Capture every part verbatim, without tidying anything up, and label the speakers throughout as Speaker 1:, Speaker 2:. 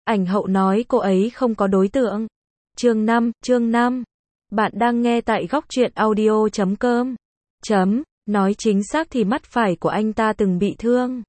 Speaker 1: Ảnh hậu nói cô ấy không có đối tượng. Chương năm, chương năm. Bạn đang nghe tại góc truyện audio chấm com. Chấm, nói chính xác thì mắt phải của anh ta từng bị thương.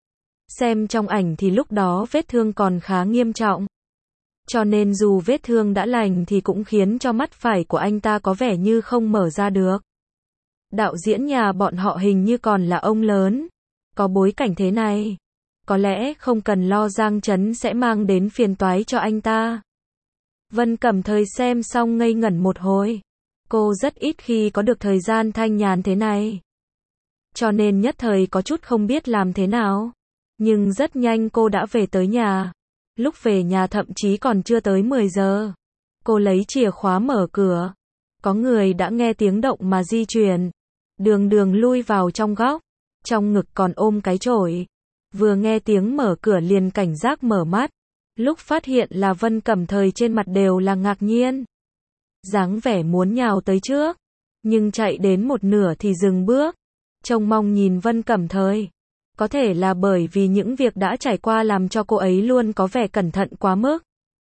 Speaker 1: Xem trong ảnh thì lúc đó vết thương còn khá nghiêm trọng. Cho nên dù vết thương đã lành thì cũng khiến cho mắt phải của anh ta có vẻ như không mở ra được. Đạo diễn nhà bọn họ hình như còn là ông lớn. Có bối cảnh thế này, có lẽ không cần lo Giang Chấn sẽ mang đến phiền toái cho anh ta. Vân Cẩm Thời xem xong ngây ngẩn một hồi. Cô rất ít khi có được thời gian thanh nhàn thế này. Cho nên nhất thời có chút không biết làm thế nào. Nhưng rất nhanh cô đã về tới nhà. Lúc về nhà thậm chí còn chưa tới mười giờ. Cô lấy chìa khóa mở cửa. Có người đã nghe tiếng động mà di chuyển. Đường đường lui vào trong góc. Trong ngực còn ôm cái chổi. Vừa nghe tiếng mở cửa liền cảnh giác mở mắt. Lúc phát hiện là Vân Cẩm Thời trên mặt đều là ngạc nhiên. Dáng vẻ muốn nhào tới trước. Nhưng chạy đến một nửa thì dừng bước. Trông mong nhìn Vân Cẩm Thời. Có thể là bởi vì những việc đã trải qua làm cho cô ấy luôn có vẻ cẩn thận quá mức.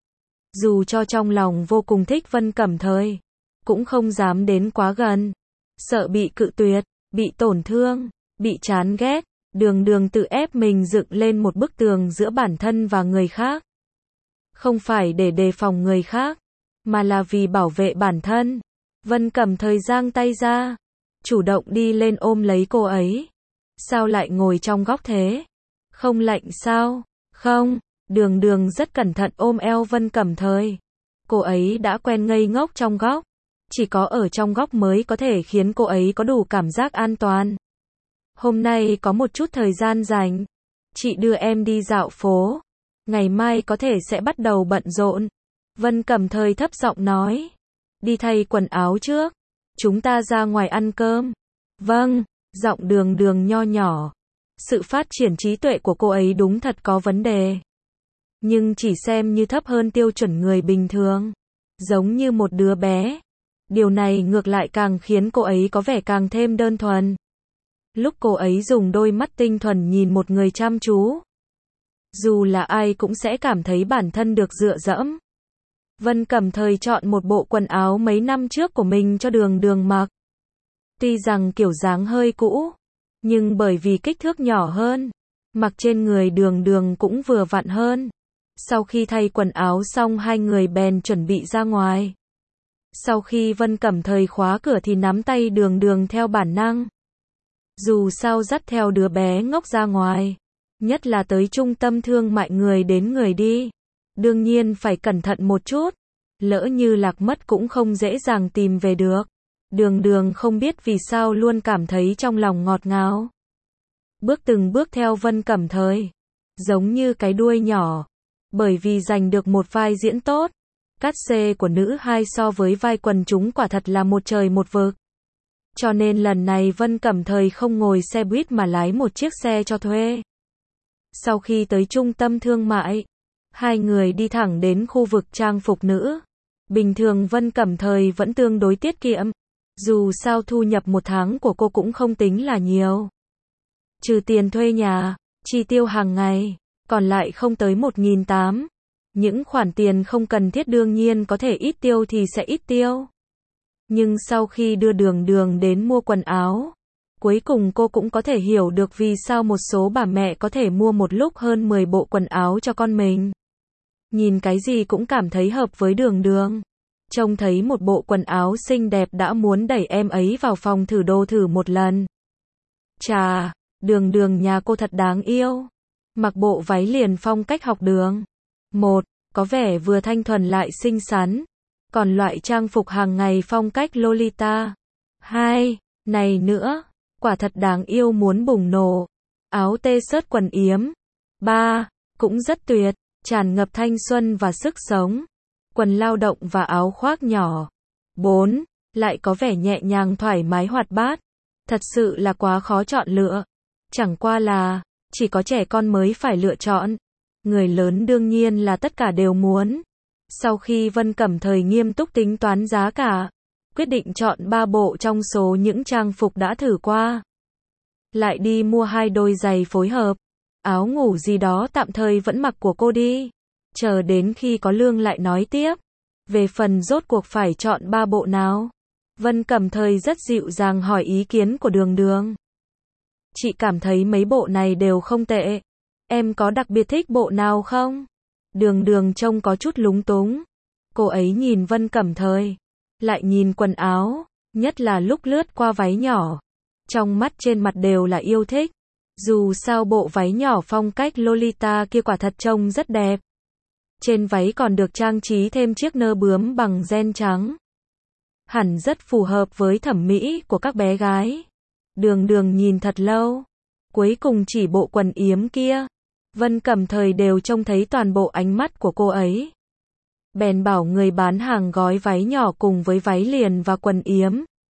Speaker 1: Dù cho trong lòng vô cùng thích Vân Cẩm Thời, cũng không dám đến quá gần. Sợ bị cự tuyệt, bị tổn thương, bị chán ghét. Đường đường tự ép mình dựng lên một bức tường giữa bản thân và người khác. Không phải để đề phòng người khác, mà là vì bảo vệ bản thân. Vân Cẩm Thời giang tay ra, chủ động đi lên ôm lấy cô ấy. Sao lại ngồi trong góc thế? Không lạnh sao? Không, đường đường rất cẩn thận ôm eo Vân Cẩm Thời. Cô ấy đã quen ngây ngốc trong góc. Chỉ có ở trong góc mới có thể khiến cô ấy có đủ cảm giác an toàn. Hôm nay có một chút thời gian rảnh. Chị đưa em đi dạo phố. Ngày mai có thể sẽ bắt đầu bận rộn. Vân Cẩm Thời thấp giọng nói. Đi thay quần áo trước. Chúng ta ra ngoài ăn cơm. Vâng, giọng đường đường nho nhỏ. Sự phát triển trí tuệ của cô ấy đúng thật có vấn đề. Nhưng chỉ xem như thấp hơn tiêu chuẩn người bình thường. Giống như một đứa bé. Điều này ngược lại càng khiến cô ấy có vẻ càng thêm đơn thuần. Lúc cô ấy dùng đôi mắt tinh thuần nhìn một người chăm chú. Dù là ai cũng sẽ cảm thấy bản thân được dựa dẫm. Vân Cẩm Thời chọn một bộ quần áo mấy năm trước của mình cho đường đường mặc. Tuy rằng kiểu dáng hơi cũ, nhưng bởi vì kích thước nhỏ hơn, mặc trên người đường đường cũng vừa vặn hơn. Sau khi thay quần áo xong hai người bèn chuẩn bị ra ngoài. Sau khi Vân Cẩm Thời khóa cửa thì nắm tay đường đường theo bản năng. Dù sao dắt theo đứa bé ngốc ra ngoài, nhất là tới trung tâm thương mại người đến người đi, đương nhiên phải cẩn thận một chút, lỡ như lạc mất cũng không dễ dàng tìm về được. Đường đường không biết vì sao luôn cảm thấy trong lòng ngọt ngào. Bước từng bước theo Vân Cẩm Thời, giống như cái đuôi nhỏ, bởi vì giành được một vai diễn tốt. Cát xê của nữ hai so với vai quần chúng quả thật là một trời một vực. Cho nên lần này Vân Cẩm Thời không ngồi xe buýt mà lái một chiếc xe cho thuê. Sau khi tới trung tâm thương mại, hai người đi thẳng đến khu vực trang phục nữ. Bình thường Vân Cẩm Thời vẫn tương đối tiết kiệm. Dù sao thu nhập một tháng của cô cũng không tính là nhiều. Trừ tiền thuê nhà, chi tiêu hàng ngày, còn lại không tới một nghìn tám trăm. Những khoản tiền không cần thiết đương nhiên có thể ít tiêu thì sẽ ít tiêu. Nhưng sau khi đưa đường đường đến mua quần áo, cuối cùng cô cũng có thể hiểu được vì sao một số bà mẹ có thể mua một lúc hơn mười bộ quần áo cho con mình. Nhìn cái gì cũng cảm thấy hợp với đường đường. Trông thấy một bộ quần áo xinh đẹp đã muốn đẩy em ấy vào phòng thử đồ thử một lần. Chà, đường đường nhà cô thật đáng yêu. Mặc bộ váy liền phong cách học đường. Một, có vẻ vừa thanh thuần lại xinh xắn. Còn loại trang phục hàng ngày phong cách Lolita. Hai, này nữa, quả thật đáng yêu muốn bùng nổ. Áo t-shirt quần yếm. Ba, cũng rất tuyệt, tràn ngập thanh xuân và sức sống. Quần lao động và áo khoác nhỏ. Bốn, lại có vẻ nhẹ nhàng thoải mái hoạt bát. Thật sự là quá khó chọn lựa. Chẳng qua là, chỉ có trẻ con mới phải lựa chọn. Người lớn đương nhiên là tất cả đều muốn. Sau khi Vân Cẩm Thời nghiêm túc tính toán giá cả, quyết định chọn ba bộ trong số những trang phục đã thử qua. Lại đi mua hai đôi giày phối hợp. Áo ngủ gì đó tạm thời vẫn mặc của cô đi. chờ đến khi có lương lại nói tiếp. Về phần rốt cuộc phải chọn ba bộ nào? Vân Cẩm Thời rất dịu dàng hỏi ý kiến của Đường Đường. Chị cảm thấy mấy bộ này đều không tệ. Em có đặc biệt thích bộ nào không? Đường Đường trông có chút lúng túng. Cô ấy nhìn Vân Cẩm Thời, lại nhìn quần áo, nhất là lúc lướt qua váy nhỏ. Trong mắt trên mặt đều là yêu thích. Dù sao bộ váy nhỏ phong cách Lolita kia quả thật trông rất đẹp. Trên váy còn được trang trí thêm chiếc nơ bướm bằng ren trắng. Hẳn rất phù hợp với thẩm mỹ của các bé gái. Đường Đường nhìn thật lâu. Cuối cùng chỉ bộ quần yếm kia. Vân Cẩm Thời đều trông thấy toàn bộ ánh mắt của cô ấy. Bèn bảo người bán hàng gói váy nhỏ cùng với váy liền và quần yếm.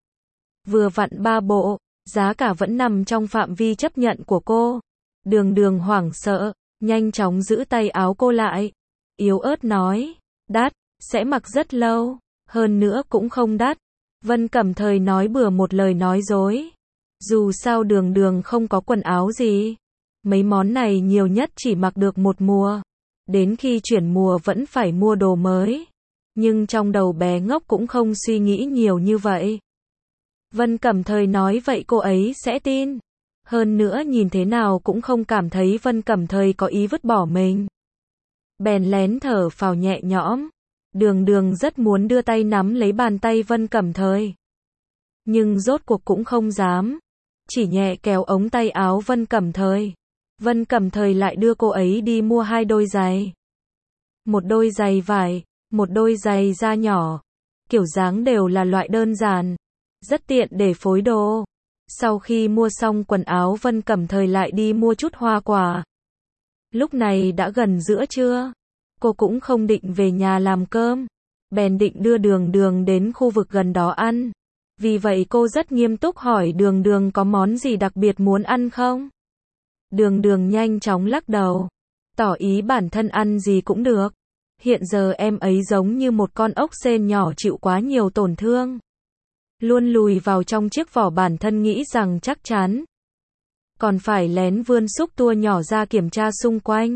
Speaker 1: Vừa vặn ba bộ, giá cả vẫn nằm trong phạm vi chấp nhận của cô. Đường Đường hoảng sợ, nhanh chóng giữ tay áo cô lại. Yếu ớt nói, đắt, sẽ mặc rất lâu, hơn nữa cũng không đắt. Vân Cẩm Thời nói bừa một lời nói dối. Dù sao Đường Đường không có quần áo gì. Mấy món này nhiều nhất chỉ mặc được một mùa. Đến khi chuyển mùa vẫn phải mua đồ mới. Nhưng trong đầu bé ngốc cũng không suy nghĩ nhiều như vậy. Vân Cẩm Thời nói vậy cô ấy sẽ tin. Hơn nữa nhìn thế nào cũng không cảm thấy Vân Cẩm Thời có ý vứt bỏ mình. Bèn lén thở phào nhẹ nhõm. Đường Đường rất muốn đưa tay nắm lấy bàn tay Vân Cẩm Thời. Nhưng rốt cuộc cũng không dám. Chỉ nhẹ kéo ống tay áo Vân Cẩm Thời. Vân Cẩm Thời lại đưa cô ấy đi mua hai đôi giày. Một đôi giày vải, một đôi giày da nhỏ. Kiểu dáng đều là loại đơn giản. Rất tiện để phối đồ. Sau khi mua xong quần áo Vân Cẩm Thời lại đi mua chút hoa quả. Lúc này đã gần giữa trưa. Cô cũng không định về nhà làm cơm. Bèn định đưa Đường Đường đến khu vực gần đó ăn. Vì vậy cô rất nghiêm túc hỏi Đường Đường có món gì đặc biệt muốn ăn không? Đường Đường nhanh chóng lắc đầu. Tỏ ý bản thân ăn gì cũng được. Hiện giờ em ấy giống như một con ốc sên nhỏ chịu quá nhiều tổn thương. Luôn lùi vào trong chiếc vỏ bản thân nghĩ rằng chắc chắn. Còn phải lén vươn xúc tua nhỏ ra kiểm tra xung quanh.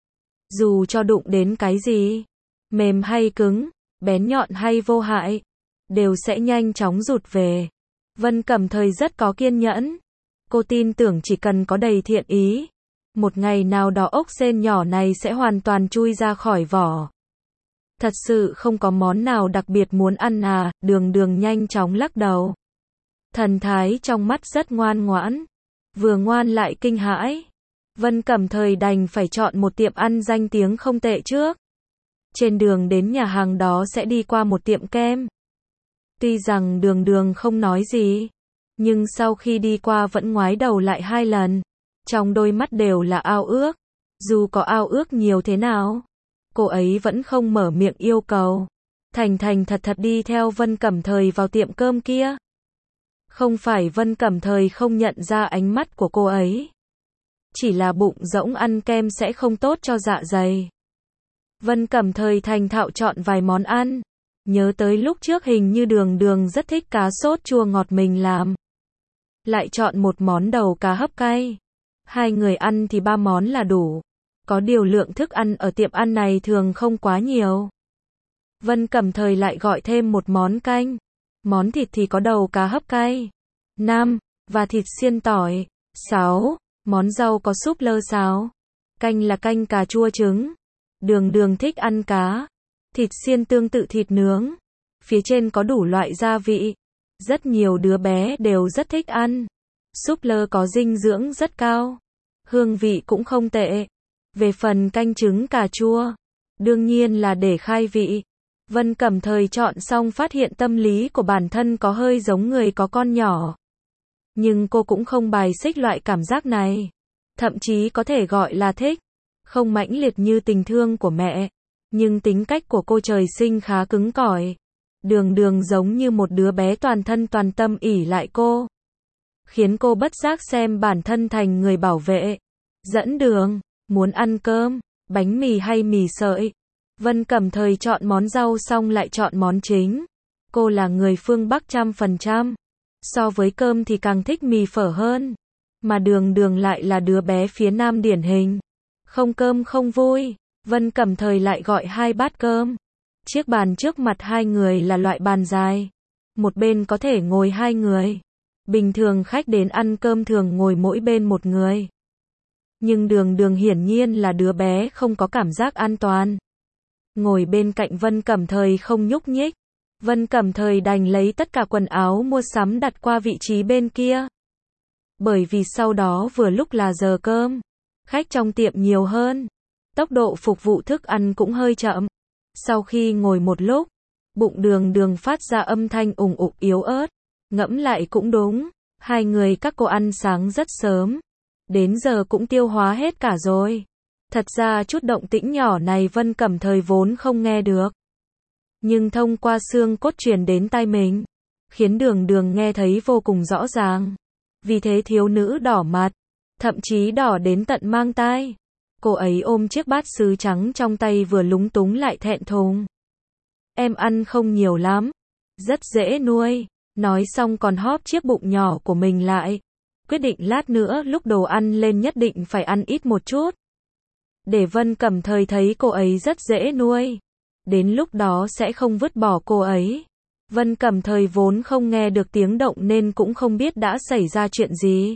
Speaker 1: Dù cho đụng đến cái gì, mềm hay cứng, bén nhọn hay vô hại, đều sẽ nhanh chóng rụt về. Vân Cẩm Thời rất có kiên nhẫn. Cô tin tưởng chỉ cần có đầy thiện ý, một ngày nào đó ốc sên nhỏ này sẽ hoàn toàn chui ra khỏi vỏ. Thật sự không có món nào đặc biệt muốn ăn à? Đường Đường nhanh chóng lắc đầu. Thần thái trong mắt rất ngoan ngoãn. Vừa ngoan lại kinh hãi. Vân Cẩm Thời đành phải chọn một tiệm ăn danh tiếng không tệ trước. Trên đường đến nhà hàng đó sẽ đi qua một tiệm kem. Tuy rằng Đường Đường không nói gì, nhưng sau khi đi qua vẫn ngoái đầu lại hai lần. Trong đôi mắt đều là ao ước. Dù có ao ước nhiều thế nào, cô ấy vẫn không mở miệng yêu cầu. Thành thành thật thật đi theo Vân Cẩm Thời vào tiệm cơm kia. Không phải Vân Cẩm Thời không nhận ra ánh mắt của cô ấy. Chỉ là bụng rỗng ăn kem sẽ không tốt cho dạ dày. Vân Cẩm Thời thành thạo chọn vài món ăn. Nhớ tới lúc trước hình như Đường Đường rất thích cá sốt chua ngọt mình làm. Lại chọn một món đầu cá hấp cay. Hai người ăn thì ba món là đủ. Có điều lượng thức ăn ở tiệm ăn này thường không quá nhiều. Vân Cẩm Thời lại gọi thêm một món canh. Món thịt thì có đầu cá hấp cay. năm. Và thịt xiên tỏi. sáu. Món rau có súp lơ xào. Canh là canh cà chua trứng. Đường Đường thích ăn cá. Thịt xiên tương tự thịt nướng. Phía trên có đủ loại gia vị. Rất nhiều đứa bé đều rất thích ăn. Súp lơ có dinh dưỡng rất cao. Hương vị cũng không tệ. Về phần canh trứng cà chua, đương nhiên là để khai vị. Vân Cẩm Thời chọn xong phát hiện tâm lý của bản thân có hơi giống người có con nhỏ. Nhưng cô cũng không bài xích loại cảm giác này. Thậm chí có thể gọi là thích. Không mãnh liệt như tình thương của mẹ. Nhưng tính cách của cô trời sinh khá cứng cỏi. Đường Đường giống như một đứa bé toàn thân toàn tâm ỷ lại cô. Khiến cô bất giác xem bản thân thành người bảo vệ. Dẫn đường, muốn ăn cơm, bánh mì hay mì sợi. Vân Cẩm Thời chọn món rau xong lại chọn món chính. Cô là người phương Bắc trăm phần trăm. So với cơm thì càng thích mì phở hơn. Mà Đường Đường lại là đứa bé phía Nam điển hình. Không cơm không vui. Vân Cẩm Thời lại gọi hai bát cơm. Chiếc bàn trước mặt hai người là loại bàn dài. Một bên có thể ngồi hai người. Bình thường khách đến ăn cơm thường ngồi mỗi bên một người. Nhưng Đường Đường hiển nhiên là đứa bé không có cảm giác an toàn. Ngồi bên cạnh Vân Cẩm Thời không nhúc nhích. Vân Cẩm Thời đành lấy tất cả quần áo mua sắm đặt qua vị trí bên kia. Bởi vì sau đó vừa lúc là giờ cơm. Khách trong tiệm nhiều hơn. Tốc độ phục vụ thức ăn cũng hơi chậm. Sau khi ngồi một lúc, bụng Đường Đường phát ra âm thanh ủng ục yếu ớt. Ngẫm lại cũng đúng. Hai người các cô ăn sáng rất sớm. Đến giờ cũng tiêu hóa hết cả rồi. Thật ra chút động tĩnh nhỏ này Vân Cẩm Thời vốn không nghe được. Nhưng thông qua xương cốt truyền đến tai mình, khiến Đường Đường nghe thấy vô cùng rõ ràng. Vì thế thiếu nữ đỏ mặt, thậm chí đỏ đến tận mang tai. Cô ấy ôm chiếc bát sứ trắng trong tay vừa lúng túng lại thẹn thùng. Em ăn không nhiều lắm, rất dễ nuôi. Nói xong còn hóp chiếc bụng nhỏ của mình lại. Quyết định lát nữa lúc đồ ăn lên nhất định phải ăn ít một chút. Để Vân Cẩm Thời thấy cô ấy rất dễ nuôi. Đến lúc đó sẽ không vứt bỏ cô ấy. Vân Cẩm Thời vốn không nghe được tiếng động nên cũng không biết đã xảy ra chuyện gì.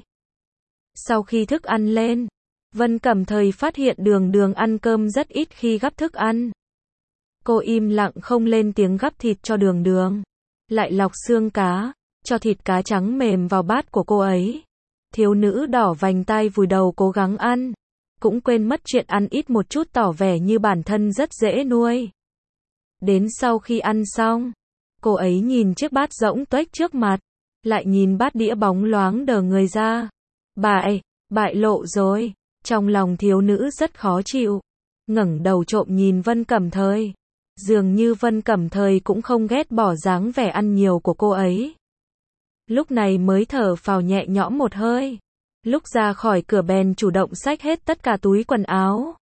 Speaker 1: Sau khi thức ăn lên, Vân Cẩm Thời phát hiện Đường Đường ăn cơm rất ít khi gắp thức ăn. Cô im lặng không lên tiếng gắp thịt cho Đường Đường. Lại lọc xương cá, cho thịt cá trắng mềm vào bát của cô ấy. Thiếu nữ đỏ vành tai vùi đầu cố gắng ăn. Cũng quên mất chuyện ăn ít một chút tỏ vẻ như bản thân rất dễ nuôi. Đến sau khi ăn xong, cô ấy nhìn chiếc bát rỗng tuếch trước mặt. Lại nhìn bát đĩa bóng loáng đờ người ra. Bại, bại lộ rồi. Trong lòng thiếu nữ rất khó chịu. Ngẩng đầu trộm nhìn Vân Cẩm Thời. Dường như Vân Cẩm Thời cũng không ghét bỏ dáng vẻ ăn nhiều của cô ấy. Lúc này mới thở phào nhẹ nhõm một hơi. Lúc ra khỏi cửa bèn chủ động xách hết tất cả túi quần áo.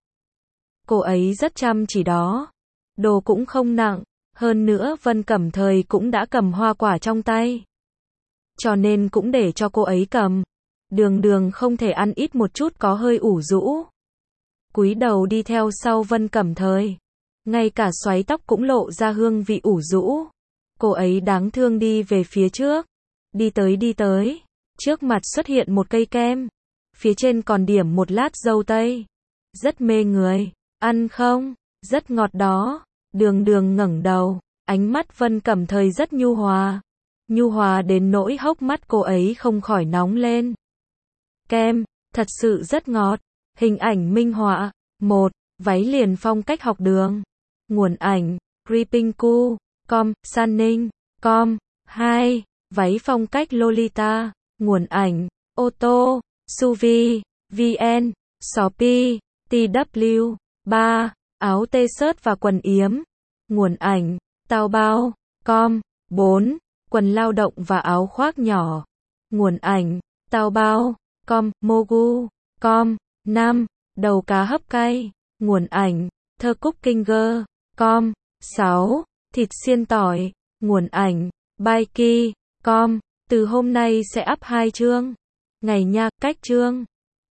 Speaker 1: Cô ấy rất chăm chỉ đó. Đồ cũng không nặng. Hơn nữa Vân Cẩm Thời cũng đã cầm hoa quả trong tay. Cho nên cũng để cho cô ấy cầm. Đường Đường không thể ăn ít một chút có hơi ủ rũ. Cúi đầu đi theo sau Vân Cẩm Thời. Ngay cả xoáy tóc cũng lộ ra hương vị ủ rũ. Cô ấy đáng thương đi về phía trước. Đi tới đi tới. Trước mặt xuất hiện một cây kem. Phía trên còn điểm một lát dâu tây. Rất mê người. Ăn không? Rất ngọt đó. Đường Đường ngẩng đầu. Ánh mắt Vân Cẩm Thời rất nhu hòa. Nhu hòa đến nỗi hốc mắt cô ấy không khỏi nóng lên. Kem, thật sự rất ngọt. Hình ảnh minh họa. một. Váy liền phong cách học đường. Nguồn ảnh, creepingcu chấm com, Sunning chấm com. hai. Váy phong cách Lolita. Nguồn ảnh, Auto, Suvi, vê en, Shopee, tê vê. ba. Áo t-shirt và quần yếm. Nguồn ảnh, Taobao chấm com. bốn. Quần lao động và áo khoác nhỏ. Nguồn ảnh, Taobao chấm com, Mogu chấm com. năm. Đầu cá hấp cay. Nguồn ảnh, The Cookinger chấm com. sáu. Thịt xiên tỏi. Nguồn ảnh, Baiki chấm com. Từ hôm nay sẽ up hai chương. Ngày nha, cách chương.